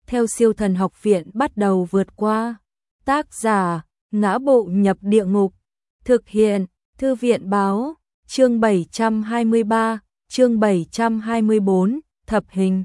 theo Siêu Thần Học Viện bắt đầu vượt qua. Tác giả: Ngã Bộ Nhập Địa Ngục. Thực hiện: Thư viện báo. Chương 723, chương 724, thập hình.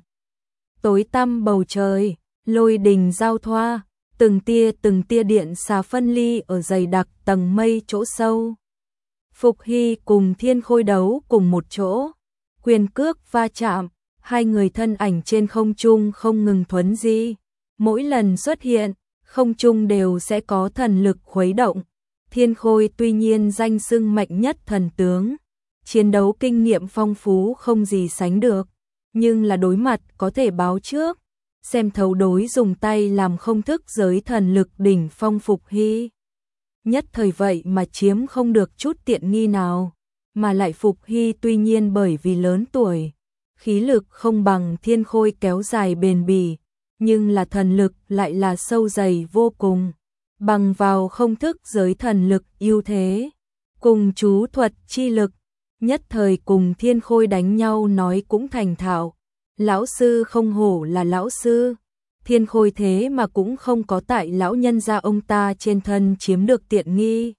Tối tăm bầu trời, lôi đình giao thoa, từng tia điện xà phân ly ở dày đặc tầng mây chỗ sâu. Phục Hy cùng Thiên Khôi đấu cùng một chỗ, quyền cước va chạm, hai người thân ảnh trên không trung không ngừng thuấn di. Mỗi lần xuất hiện, không trung đều sẽ có thần lực khuấy động. Thiên Khôi tuy nhiên danh xưng mạnh nhất thần tướng, chiến đấu kinh nghiệm phong phú không gì sánh được, nhưng là đối mặt có thể báo trước, xem thấu đối dùng tay làm không thức giới thần lực đỉnh phong Phục Hy. Nhất thời vậy mà chiếm không được chút tiện nghi nào, mà lại Phục Hy tuy nhiên bởi vì lớn tuổi, khí lực không bằng Thiên Khôi kéo dài bền bỉ, nhưng là thần lực lại là sâu dày vô cùng, bằng vào không thức giới thần lực ưu thế, cùng chú thuật chi lực, nhất thời cùng Thiên Khôi đánh nhau nói cũng thành thạo. Lão sư không hổ là lão sư, Thiên Khôi thế mà cũng không có tại lão nhân gia ông ta trên thân chiếm được tiện nghi.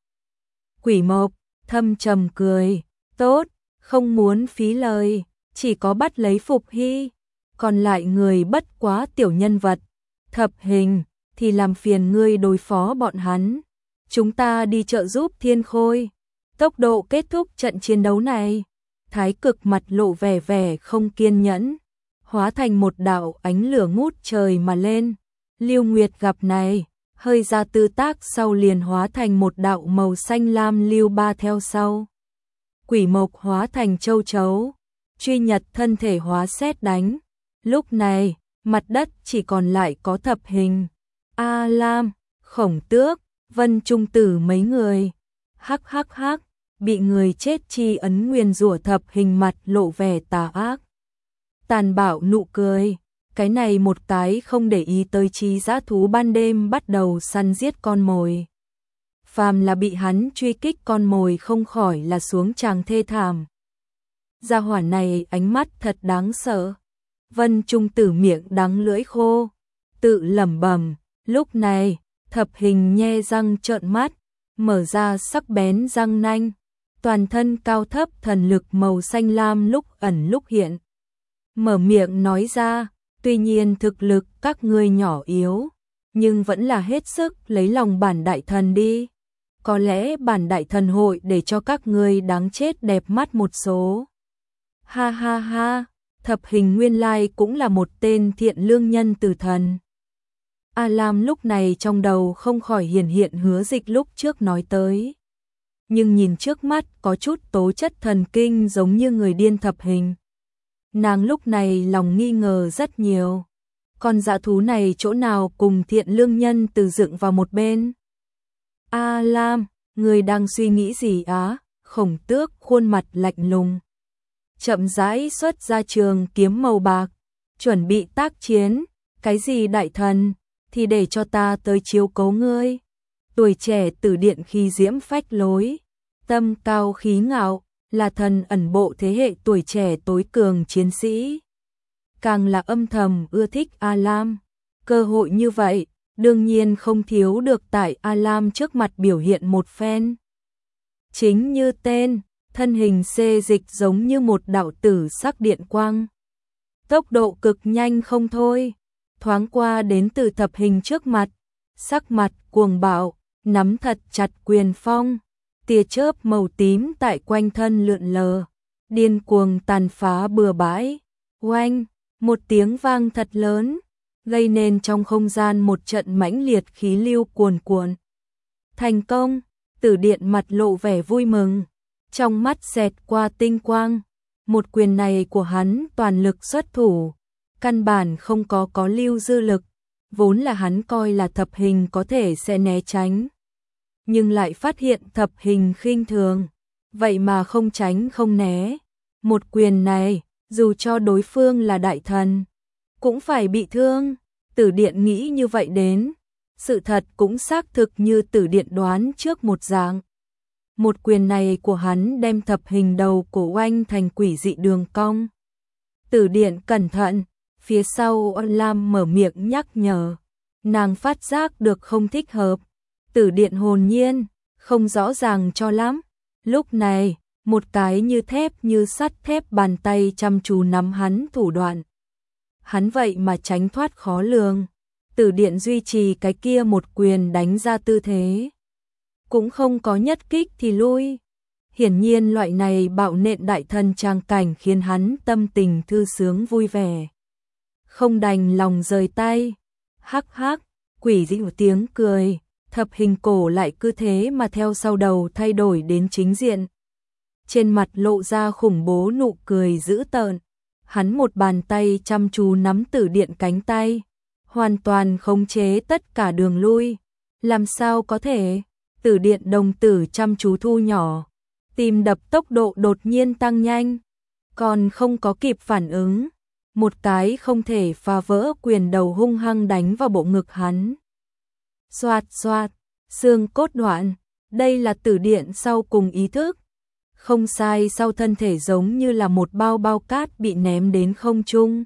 Quỷ Mộc thâm trầm cười, tốt, không muốn phí lời, chỉ có bắt lấy Phục Hy, còn lại người bất quá tiểu nhân vật, thập hình, thì làm phiền ngươi đối phó bọn hắn. Chúng ta đi trợ giúp Thiên Khôi. Tốc độ kết thúc trận chiến đấu này, Thái Cực mặt lộ vẻ không kiên nhẫn, hóa thành một đạo ánh lửa ngút trời mà lên. Lưu Nguyệt gặp này, hơi ra tư tác sau liền hóa thành một đạo màu xanh lam lưu ba theo sau. Quỷ Mộc hóa thành châu chấu, Truy Nhật thân thể hóa sét đánh. Lúc này, mặt đất chỉ còn lại có thập hình, A Lam, Khổng Tước, Vân Trung Tử mấy người. Hắc, bị người chết chi ấn nguyền rủa thập hình mặt lộ vẻ tà ác. Tàn bạo nụ cười, cái này một cái không để ý tới chi dã thú ban đêm bắt đầu săn giết con mồi. Phàm là bị hắn truy kích con mồi không khỏi là xuống tràng thê thảm. Gia hỏa này ánh mắt thật đáng sợ. Vân Trung Tử miệng đắng lưỡi khô, tự lẩm bẩm. Lúc này, thập hình nhe răng trợn mắt, mở ra sắc bén răng nanh, toàn thân cao thấp thần lực màu xanh lam lúc ẩn lúc hiện. Mở miệng nói ra, tuy nhiên thực lực các ngươi nhỏ yếu, nhưng vẫn là hết sức lấy lòng bản đại thần đi. Có lẽ bản đại thần hội để cho các ngươi đáng chết đẹp mắt một số. Ha ha ha, thập hình nguyên lai cũng là một tên thiện lương nhân từ thần. A Lam lúc này trong đầu không khỏi hiện Hứa Dịch lúc trước nói tới. Nhưng nhìn trước mắt có chút tố chất thần kinh giống như người điên thập hình. Nàng lúc này lòng nghi ngờ rất nhiều. Con dã thú này chỗ nào cùng thiện lương nhân từ dựng vào một bên. A Lam, người đang suy nghĩ gì á? Khổng Tước khuôn mặt lạnh lùng, chậm rãi xuất ra trường kiếm màu bạc, chuẩn bị tác chiến. Cái gì đại thần, thì để cho ta tới chiếu cố ngươi. Tuổi trẻ Tử Điện khi diễm phách lối, tâm cao khí ngạo, là thần ẩn bộ thế hệ tuổi trẻ tối cường chiến sĩ. Càng là âm thầm ưa thích A Lam. Cơ hội như vậy, đương nhiên không thiếu được tại A Lam trước mặt biểu hiện một phen. Chính như tên, thân hình xê dịch giống như một đạo tử sắc điện quang. Tốc độ cực nhanh không thôi, thoáng qua đến từ thập hình trước mặt, sắc mặt cuồng bạo, nắm thật chặt quyền phong, tia chớp màu tím tại quanh thân lượn lờ, điên cuồng tàn phá bừa bãi. Oanh, một tiếng vang thật lớn, gây nên trong không gian một trận mãnh liệt khí lưu cuồn cuộn. Thành công, Tử Điện mặt lộ vẻ vui mừng, trong mắt xẹt qua tinh quang. Một quyền này của hắn toàn lực xuất thủ, căn bản không có lưu dư lực, vốn là hắn coi là thập hình có thể sẽ né tránh, nhưng lại phát hiện thập hình khinh thường, vậy mà không tránh không né. Một quyền này, dù cho đối phương là đại thần, cũng phải bị thương. Tử Điện nghĩ như vậy đến, sự thật cũng xác thực như Tử Điện đoán trước một dạng. Một quyền này của hắn đem thập hình đầu cổ oanh thành quỷ dị đường cong. Tử Điện cẩn thận, Phía sau Lam mở miệng nhắc nhở, nàng phát giác được không thích hợp. Tử Điện hồn nhiên, không rõ ràng cho lắm. Lúc này, một cái như thép như sắt thép bàn tay chăm chú nắm hắn thủ đoạn. Hắn vậy mà tránh thoát khó lường. Tử Điện duy trì cái kia một quyền đánh ra tư thế. Cũng không có nhất kích thì lui. Hiển nhiên loại này bạo nện đại thần trang cảnh khiến hắn tâm tình thư sướng vui vẻ. Không đành lòng rời tay. Hắc hắc, quỷ dị một tiếng cười, Thập Hình cổ lại cứ thế mà theo sau đầu thay đổi đến chính diện. Trên mặt lộ ra khủng bố nụ cười dữ tợn. Hắn một bàn tay chăm chú nắm Tử Điện cánh tay, hoàn toàn khống chế tất cả đường lui. Làm sao có thể? Tử Điện đồng tử chăm chú thu nhỏ, tim đập tốc độ đột nhiên tăng nhanh, còn không có kịp phản ứng, một cái không thể phá vỡ quyền đầu hung hăng đánh vào bộ ngực hắn. Xoạt xoạt, xương cốt đoạn, đây là Tử Điện sau cùng ý thức. Không sai, sau thân thể giống như là một bao cát bị ném đến không trung.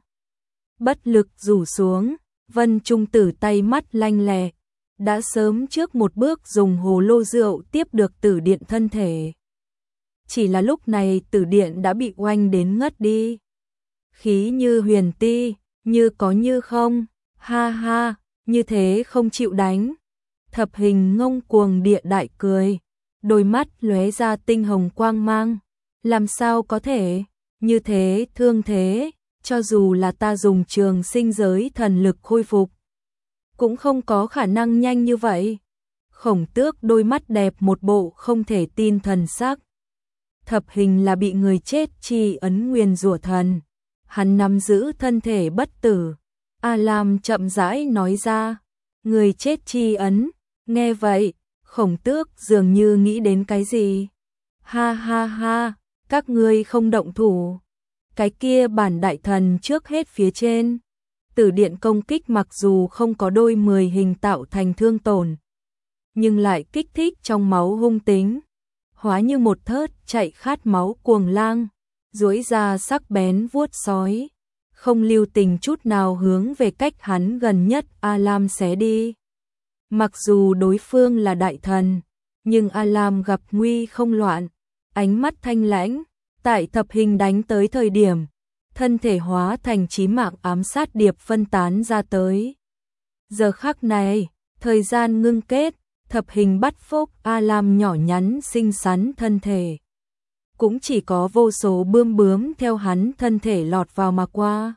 Bất lực rủ xuống, Vân Trung Tử tay mắt lanh lẹ, đã sớm trước một bước dùng hồ lô rượu tiếp được Tử Điện thân thể. Chỉ là lúc này Tử Điện đã bị oanh đến ngất đi. Khí như huyền ti, như có như không, ha ha, như thế không chịu đánh. Thập Hình ngông cuồng địa đại cười, đôi mắt lóe ra tinh hồng quang mang. Làm sao có thể, như thế thương thế, cho dù là ta dùng trường sinh giới thần lực khôi phục, cũng không có khả năng nhanh như vậy. Khổng Tước đôi mắt đẹp một bộ không thể tin thần sắc. Thập Hình là bị người chết chi ấn nguyền rủa thần, hắn nắm giữ thân thể bất tử. A Lam chậm rãi nói ra, người chết chi ấn. Nghe vậy, Khổng Tước dường như nghĩ đến cái gì. Ha ha ha, các ngươi không động thủ. Cái kia bản đại thần trước hết phía trên. Tử Điện công kích mặc dù không có đôi 10 hình tạo thành thương tổn, nhưng lại kích thích trong máu hung tính. Hóa như một thớt chạy khát máu cuồng lang, duỗi ra sắc bén vuốt sói, không lưu tình chút nào hướng về cách hắn gần nhất A Lam xé đi. Mặc dù đối phương là đại thần, nhưng A Lam gặp nguy không loạn, ánh mắt thanh lãnh, tại Thập Hình đánh tới thời điểm, thân thể hóa thành chí mạng ám sát điệp phân tán ra tới. Giờ khắc này, thời gian ngưng kết, Thập Hình bắt phốc A Lam nhỏ nhắn xinh xắn thân thể. Cũng chỉ có vô số bươm bướm theo hắn thân thể lọt vào mà qua.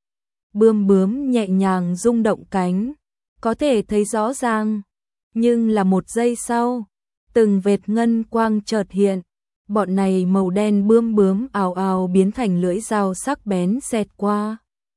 Bươm bướm nhẹ nhàng rung động cánh, có thể thấy rõ ràng, nhưng là một giây sau, từng vệt ngân quang chợt hiện, bọn này màu đen bươm bướm ào ào biến thành lưỡi dao sắc bén xẹt qua.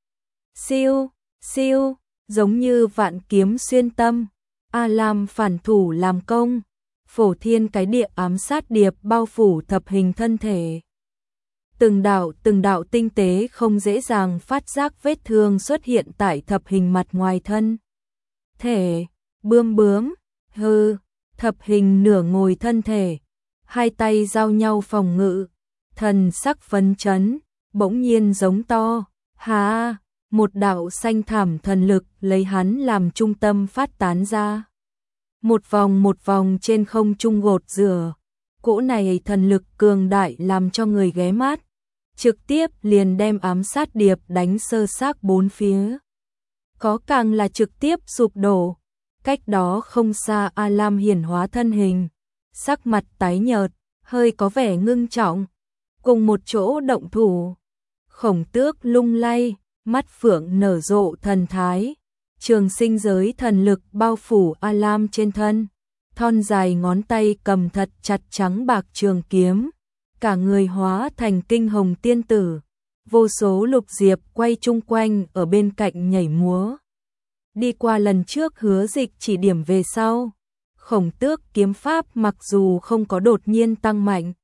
Siêu, siêu, giống như vạn kiếm xuyên tâm, A Lam phản thủ làm công, phổ thiên cái địa ám sát điệp bao phủ Thập Hình thân thể. Từng đạo tinh tế không dễ dàng phát giác vết thương xuất hiện tại Thập Hình mặt ngoài thân thể. Bươm bướm, hư, Thập Hình nửa ngồi thân thể, hai tay giao nhau phòng ngự, thần sắc phấn chấn, bỗng nhiên giống to, hà, một đạo xanh thảm thần lực lấy hắn làm trung tâm phát tán ra. Một vòng trên không trung gột rửa, cỗ này thần lực cường đại làm cho người ghé mắt, trực tiếp liền đem ám sát điệp đánh sơ xác bốn phía. Có càng là trực tiếp sụp đổ. Cách đó không xa A Lam hiển hóa thân hình, sắc mặt tái nhợt, hơi có vẻ ngưng trọng, cùng một chỗ động thủ. Khổng Tước lung lay, mắt phượng nở rộ thần thái, trường sinh giới thần lực bao phủ A Lam trên thân, thon dài ngón tay cầm thật chặt trắng bạc trường kiếm, cả người hóa thành kinh hồng tiên tử, vô số lục diệp quay chung quanh ở bên cạnh nhảy múa. Đi qua lần trước Hứa Dịch chỉ điểm về sau, Khổng Tước kiếm pháp mặc dù không có đột nhiên tăng mạnh,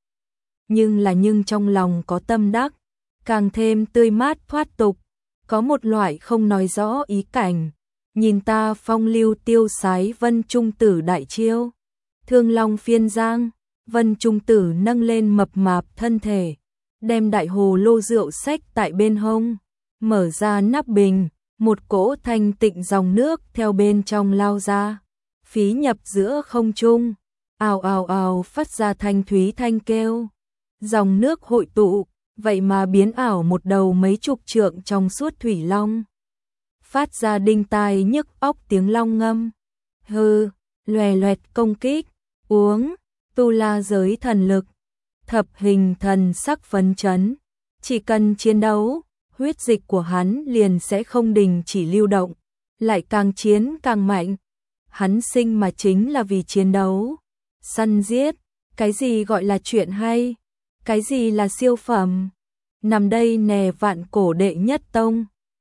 nhưng trong lòng có tâm đắc, càng thêm tươi mát thoát tục, có một loại không nói rõ ý cảnh. Nhìn ta phong lưu tiêu sái Vân Trung Tử đại chiêu, Thương Long phiên giang, Vân Trung Tử nâng lên mập mạp thân thể, đem đại hồ lô rượu xách tại bên hông, mở ra nắp bình, một cỗ thanh tịnh dòng nước theo bên trong lao ra, phí nhập giữa không trung, ào ào ào phát ra thanh thúy thanh kêu. Dòng nước hội tụ, vậy mà biến ảo một đầu mấy chục trượng trong suốt thủy long. Phát ra đinh tai nhức óc tiếng long ngâm. Hừ, loè loẹt công kích, uống, tu la giới thần lực. Thập hình thần sắc phấn chấn, chỉ cần chiến đấu, huyết dịch của hắn liền sẽ không đình chỉ lưu động, lại càng chiến càng mạnh. Hắn sinh mà chính là vì chiến đấu, săn giết, cái gì gọi là chuyện hay, cái gì là siêu phẩm. Nằm đây nè vạn cổ đệ nhất tông.